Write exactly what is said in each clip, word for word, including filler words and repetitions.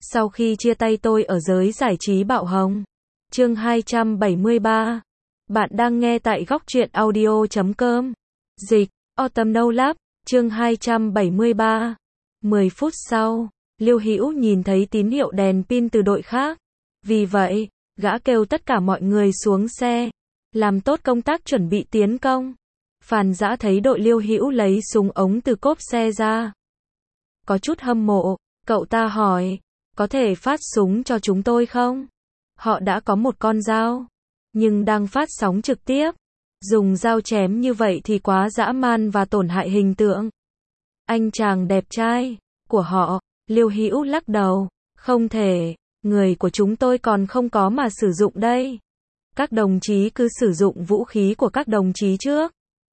Sau khi chia tay tôi ở giới giải trí bạo hồng. Chương hai trăm bảy mươi ba. Bạn đang nghe tại góc truyện audio chấm com. Dịch, Autumn No Lab, chương hai trăm bảy mươi ba. mười phút sau, Liêu Hữu nhìn thấy tín hiệu đèn pin từ đội khác. Vì vậy, gã kêu tất cả mọi người xuống xe, làm tốt công tác chuẩn bị tiến công. Phàn Dã thấy đội Liêu Hữu lấy súng ống từ cốp xe ra. Có chút hâm mộ, cậu ta hỏi, có thể phát súng cho chúng tôi không? Họ đã có một con dao, nhưng đang phát sóng trực tiếp. Dùng dao chém như vậy thì quá dã man và tổn hại hình tượng. Anh chàng đẹp trai của họ, Liêu Hữu lắc đầu, không thể, người của chúng tôi còn không có mà sử dụng đây. Các đồng chí cứ sử dụng vũ khí của các đồng chí trước.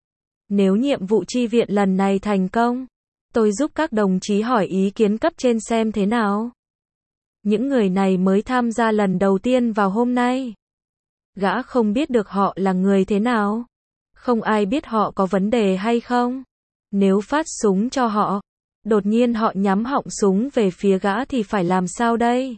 Nếu nhiệm vụ chi viện lần này thành công, tôi giúp các đồng chí hỏi ý kiến cấp trên xem thế nào. Những người này mới tham gia lần đầu tiên vào hôm nay. Gã không biết được họ là người thế nào. Không ai biết họ có vấn đề hay không. Nếu phát súng cho họ, đột nhiên họ nhắm họng súng về phía gã thì phải làm sao đây?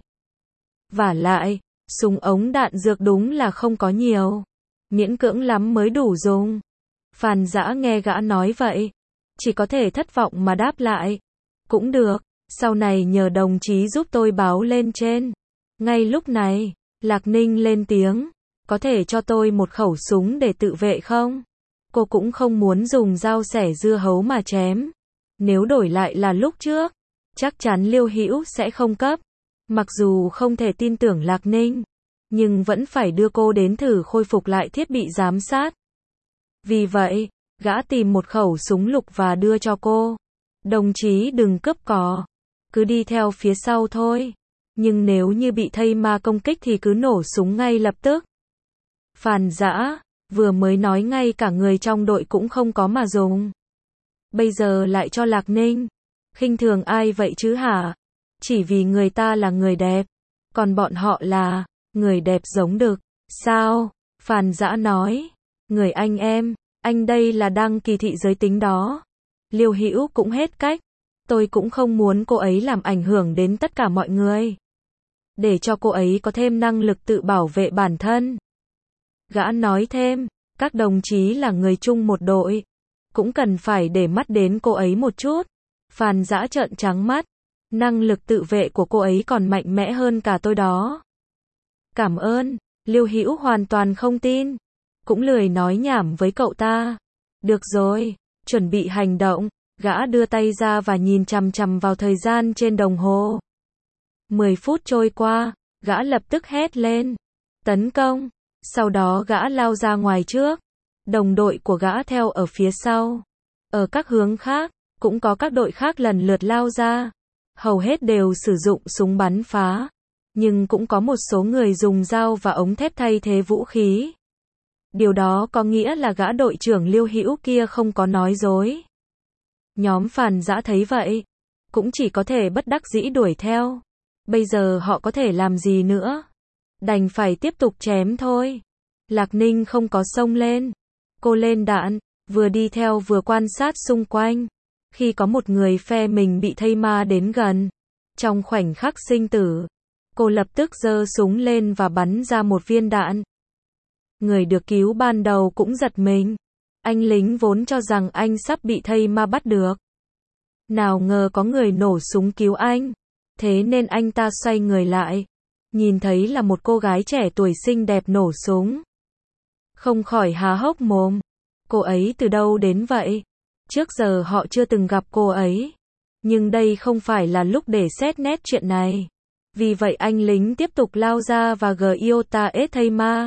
Vả lại, súng ống đạn dược đúng là không có nhiều. Miễn cưỡng lắm mới đủ dùng. Phàn Dã nghe gã nói vậy, chỉ có thể thất vọng mà đáp lại. Cũng được, sau này nhờ đồng chí giúp tôi báo lên trên. Ngay lúc này, Lạc Ninh lên tiếng, có thể cho tôi một khẩu súng để tự vệ không? Cô cũng không muốn dùng dao xẻ dưa hấu mà chém. Nếu đổi lại là lúc trước, chắc chắn Liêu Hữu sẽ không cấp. Mặc dù không thể tin tưởng Lạc Ninh, nhưng vẫn phải đưa cô đến thử khôi phục lại thiết bị giám sát. Vì vậy, gã tìm một khẩu súng lục và đưa cho cô. Đồng chí đừng cướp cò, cứ đi theo phía sau thôi. Nhưng nếu như bị thây ma công kích thì cứ nổ súng ngay lập tức. Phàn Dã vừa mới nói ngay cả người trong đội cũng không có mà dùng. Bây giờ lại cho Lạc Ninh. Khinh thường ai vậy chứ hả? Chỉ vì người ta là người đẹp, còn bọn họ là người đẹp giống đực. Sao? Phàn Dã nói. Người anh em, anh đây là đang kỳ thị giới tính đó. Liêu Hữu cũng hết cách. Tôi cũng không muốn cô ấy làm ảnh hưởng đến tất cả mọi người. Để cho cô ấy có thêm năng lực tự bảo vệ bản thân. Gã nói thêm, các đồng chí là người chung một đội, cũng cần phải để mắt đến cô ấy một chút. Phàn Dã trợn trắng mắt, năng lực tự vệ của cô ấy còn mạnh mẽ hơn cả tôi đó. Cảm ơn, Liêu Hữu hoàn toàn không tin, cũng lười nói nhảm với cậu ta. Được rồi, chuẩn bị hành động. Gã đưa tay ra và nhìn chằm chằm vào thời gian trên đồng hồ. mười phút trôi qua, gã lập tức hét lên, tấn công. Sau đó gã lao ra ngoài trước, đồng đội của gã theo ở phía sau. Ở các hướng khác, cũng có các đội khác lần lượt lao ra. Hầu hết đều sử dụng súng bắn phá, nhưng cũng có một số người dùng dao và ống thép thay thế vũ khí. Điều đó có nghĩa là gã đội trưởng Liêu Hữu kia không có nói dối. Nhóm Phàn Dã thấy vậy, cũng chỉ có thể bất đắc dĩ đuổi theo. Bây giờ họ có thể làm gì nữa? Đành phải tiếp tục chém thôi. Lạc Ninh không có xông lên. Cô lên đạn, vừa đi theo vừa quan sát xung quanh. Khi có một người phe mình bị thây ma đến gần, trong khoảnh khắc sinh tử, cô lập tức giơ súng lên và bắn ra một viên đạn. Người được cứu ban đầu cũng giật mình. Anh lính vốn cho rằng anh sắp bị thây ma bắt được. Nào ngờ có người nổ súng cứu anh. Thế nên anh ta xoay người lại, nhìn thấy là một cô gái trẻ tuổi xinh đẹp nổ súng. Không khỏi há hốc mồm. Cô ấy từ đâu đến vậy? Trước giờ họ chưa từng gặp cô ấy. Nhưng đây không phải là lúc để xét nét chuyện này. Vì vậy anh lính tiếp tục lao ra và Giota S thây ma.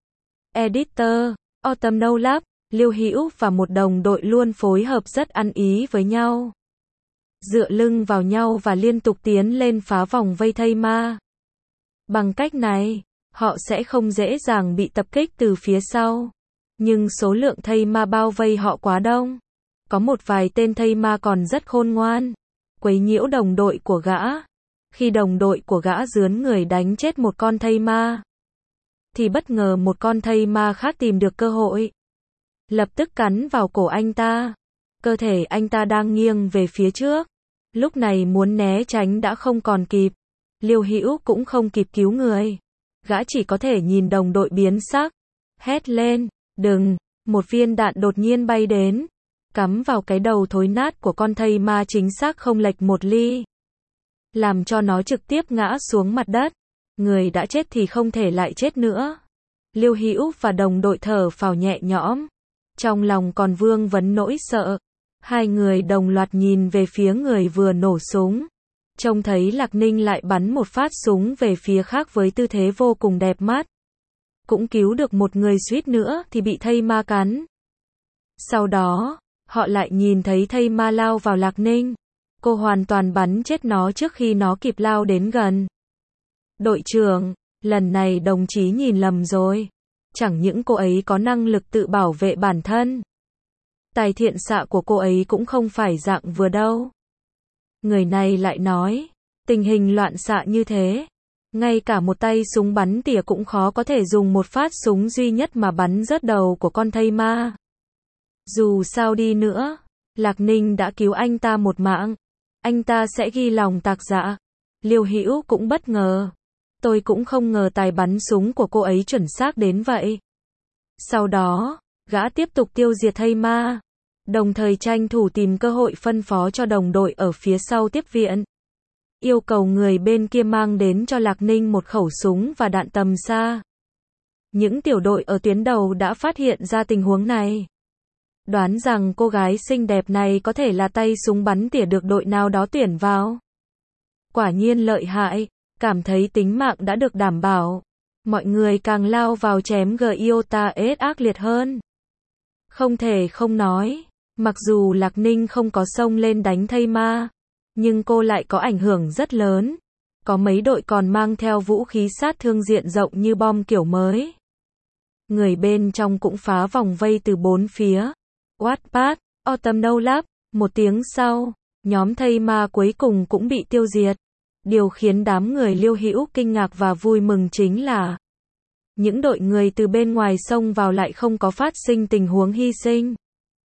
Editor, Autumn No Lab, Liêu Hữu và một đồng đội luôn phối hợp rất ăn ý với nhau. Dựa lưng vào nhau và liên tục tiến lên phá vòng vây thây ma. Bằng cách này, họ sẽ không dễ dàng bị tập kích từ phía sau. Nhưng số lượng thây ma bao vây họ quá đông. Có một vài tên thây ma còn rất khôn ngoan, quấy nhiễu đồng đội của gã. Khi đồng đội của gã rướn người đánh chết một con thây ma, thì bất ngờ một con thây ma khác tìm được cơ hội, lập tức cắn vào cổ anh ta. Cơ thể anh ta đang nghiêng về phía trước. Lúc này muốn né tránh đã không còn kịp. Liêu Hữu cũng không kịp cứu người. Gã chỉ có thể nhìn đồng đội biến sắc. Hét lên, đừng, một viên đạn đột nhiên bay đến. Cắm vào cái đầu thối nát của con thây ma chính xác không lệch một ly. Làm cho nó trực tiếp ngã xuống mặt đất. Người đã chết thì không thể lại chết nữa. Liêu Hữu và đồng đội thở phào nhẹ nhõm. Trong lòng còn vương vấn nỗi sợ. Hai người đồng loạt nhìn về phía người vừa nổ súng. Trông thấy Lạc Ninh lại bắn một phát súng về phía khác với tư thế vô cùng đẹp mắt. Cũng cứu được một người, suýt nữa thì bị thây ma cắn. Sau đó, họ lại nhìn thấy thây ma lao vào Lạc Ninh. Cô hoàn toàn bắn chết nó trước khi nó kịp lao đến gần. Đội trưởng, lần này đồng chí nhìn lầm rồi. Chẳng những cô ấy có năng lực tự bảo vệ bản thân. Tài thiện xạ của cô ấy cũng không phải dạng vừa đâu. Người này lại nói, tình hình loạn xạ như thế, ngay cả một tay súng bắn tỉa cũng khó có thể dùng một phát súng duy nhất mà bắn rớt đầu của con thây ma. Dù sao đi nữa, Lạc Ninh đã cứu anh ta một mạng, anh ta sẽ ghi lòng tạc dạ. Liêu Hữu cũng bất ngờ. Tôi cũng không ngờ tài bắn súng của cô ấy chuẩn xác đến vậy. Sau đó, gã tiếp tục tiêu diệt thây ma, đồng thời tranh thủ tìm cơ hội phân phó cho đồng đội ở phía sau tiếp viện. Yêu cầu người bên kia mang đến cho Lạc Ninh một khẩu súng và đạn tầm xa. Những tiểu đội ở tuyến đầu đã phát hiện ra tình huống này. Đoán rằng cô gái xinh đẹp này có thể là tay súng bắn tỉa được đội nào đó tuyển vào. Quả nhiên lợi hại, cảm thấy tính mạng đã được đảm bảo. Mọi người càng lao vào chém Giota S ác liệt hơn. Không thể không nói, mặc dù Lạc Ninh không có xông lên đánh thây ma, nhưng cô lại có ảnh hưởng rất lớn. Có mấy đội còn mang theo vũ khí sát thương diện rộng như bom kiểu mới. Người bên trong cũng phá vòng vây từ bốn phía. Wattpad, Autumn Lab, một tiếng sau, nhóm thây ma cuối cùng cũng bị tiêu diệt. Điều khiến đám người Liêu Hữu kinh ngạc và vui mừng chính là những đội người từ bên ngoài xông vào lại không có phát sinh tình huống hy sinh.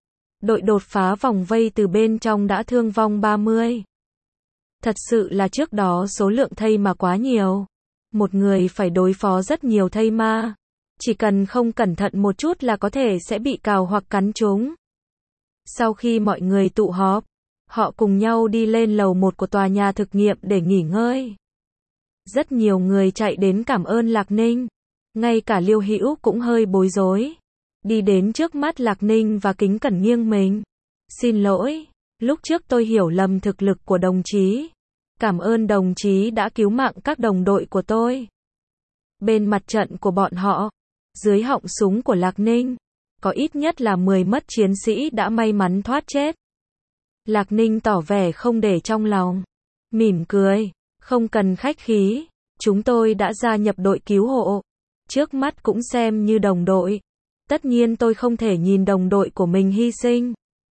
Đội đột phá vòng vây từ bên trong đã thương vong ba mươi. Thật sự là trước đó số lượng thây ma quá nhiều. Một người phải đối phó rất nhiều thây ma. Chỉ cần không cẩn thận một chút là có thể sẽ bị cào hoặc cắn chúng. Sau khi mọi người tụ họp, họ cùng nhau đi lên lầu một của tòa nhà thực nghiệm để nghỉ ngơi. Rất nhiều người chạy đến cảm ơn Lạc Ninh. Ngay cả Liêu Hữu cũng hơi bối rối. Đi đến trước mắt Lạc Ninh và kính cẩn nghiêng mình. Xin lỗi, lúc trước tôi hiểu lầm thực lực của đồng chí. Cảm ơn đồng chí đã cứu mạng các đồng đội của tôi. Bên mặt trận của bọn họ, dưới họng súng của Lạc Ninh, có ít nhất là mười mất chiến sĩ đã may mắn thoát chết. Lạc Ninh tỏ vẻ không để trong lòng. Mỉm cười, không cần khách khí, chúng tôi đã gia nhập đội cứu hộ. Trước mắt cũng xem như đồng đội. Tất nhiên tôi không thể nhìn đồng đội của mình hy sinh.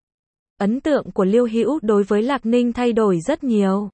Ấn tượng của Liêu Hữu đối với Lạc Ninh thay đổi rất nhiều.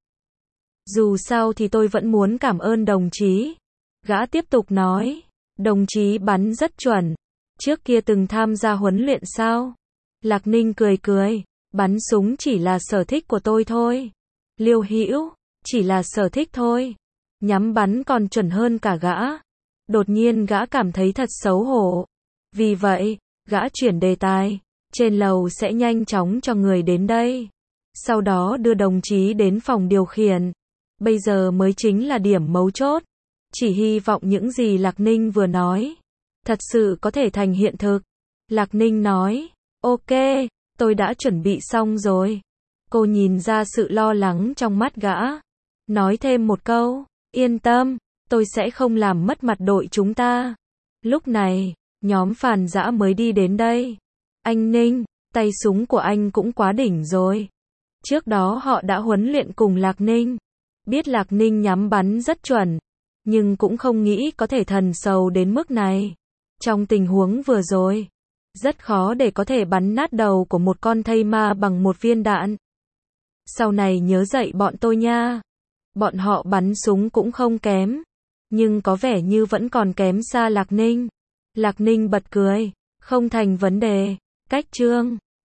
Dù sao thì tôi vẫn muốn cảm ơn đồng chí. Gã tiếp tục nói, đồng chí bắn rất chuẩn. Trước kia từng tham gia huấn luyện sao? Lạc Ninh cười cười, bắn súng chỉ là sở thích của tôi thôi. Liêu Hữu, chỉ là sở thích thôi. Nhắm bắn còn chuẩn hơn cả gã. Đột nhiên gã cảm thấy thật xấu hổ. Vì vậy, gã chuyển đề tài. Trên lầu sẽ nhanh chóng cho người đến đây. Sau đó đưa đồng chí đến phòng điều khiển. Bây giờ mới chính là điểm mấu chốt. Chỉ hy vọng những gì Lạc Ninh vừa nói thật sự có thể thành hiện thực. Lạc Ninh nói, ok, tôi đã chuẩn bị xong rồi. Cô nhìn ra sự lo lắng trong mắt gã. Nói thêm một câu, yên tâm, tôi sẽ không làm mất mặt đội chúng ta. Lúc này, nhóm Phàn Dã mới đi đến đây. Anh Ninh, tay súng của anh cũng quá đỉnh rồi. Trước đó họ đã huấn luyện cùng Lạc Ninh. Biết Lạc Ninh nhắm bắn rất chuẩn. Nhưng cũng không nghĩ có thể thần sầu đến mức này. Trong tình huống vừa rồi, rất khó để có thể bắn nát đầu của một con thây ma bằng một viên đạn. Sau này nhớ dạy bọn tôi nha. Bọn họ bắn súng cũng không kém. Nhưng có vẻ như vẫn còn kém xa Lạc Ninh. Lạc Ninh bật cười. Không thành vấn đề. Cách chương.